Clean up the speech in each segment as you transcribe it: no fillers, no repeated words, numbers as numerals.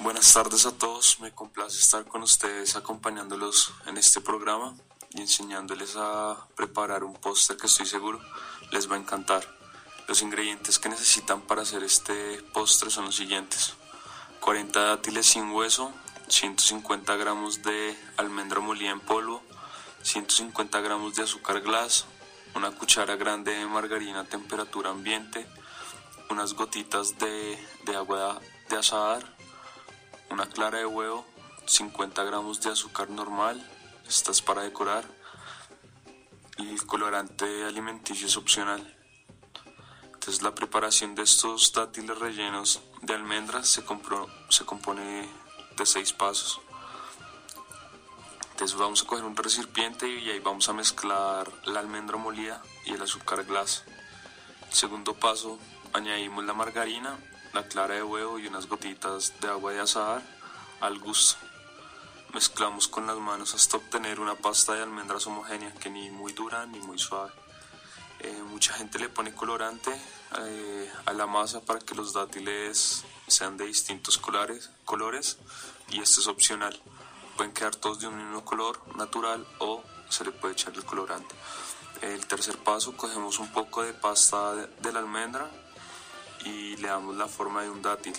Buenas tardes a todos, me complace estar con ustedes acompañándolos en este programa y enseñándoles a preparar un póster que estoy seguro les va a encantar. Los ingredientes que necesitan para hacer este postre son los siguientes: 40 dátiles sin hueso, 150 gramos de almendra molida en polvo, 150 gramos de azúcar glass, una cuchara grande de margarina a temperatura ambiente, unas gotitas de agua de azahar, una clara de huevo, 50 gramos de azúcar normal, esta es para decorar, y el colorante alimenticio es opcional. Entonces la preparación de estos dátiles rellenos de almendras se compone de 6 pasos. Entonces vamos a coger un recipiente y ahí vamos a mezclar la almendra molida y el azúcar glass. El segundo paso, añadimos la margarina, la clara de huevo y unas gotitas de agua de azahar al gusto. Mezclamos con las manos hasta obtener una pasta de almendras homogénea, que ni muy dura ni muy suave. Mucha gente le pone colorante a la masa para que los dátiles sean de distintos colores, y esto es opcional. Pueden quedar todos de un mismo color natural o se le puede echar el colorante. El tercer paso, cogemos un poco de pasta de la almendra y le damos la forma de un dátil.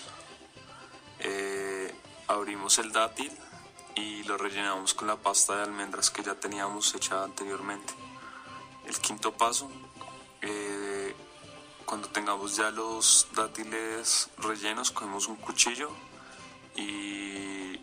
Abrimos el dátil y lo rellenamos con la pasta de almendras que ya teníamos hecha anteriormente. El quinto paso, cuando tengamos ya los dátiles rellenos, cogemos un cuchillo y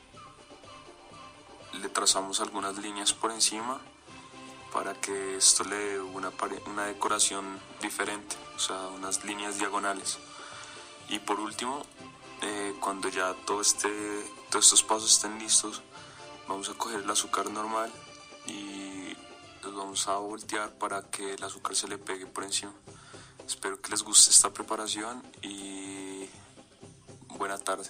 le trazamos algunas líneas por encima para que esto le dé una decoración diferente, o sea, unas líneas diagonales. Y por último, cuando ya todos estos pasos estén listos, vamos a coger el azúcar normal y los vamos a voltear para que el azúcar se le pegue por encima. Espero que les guste esta preparación y buena tarde.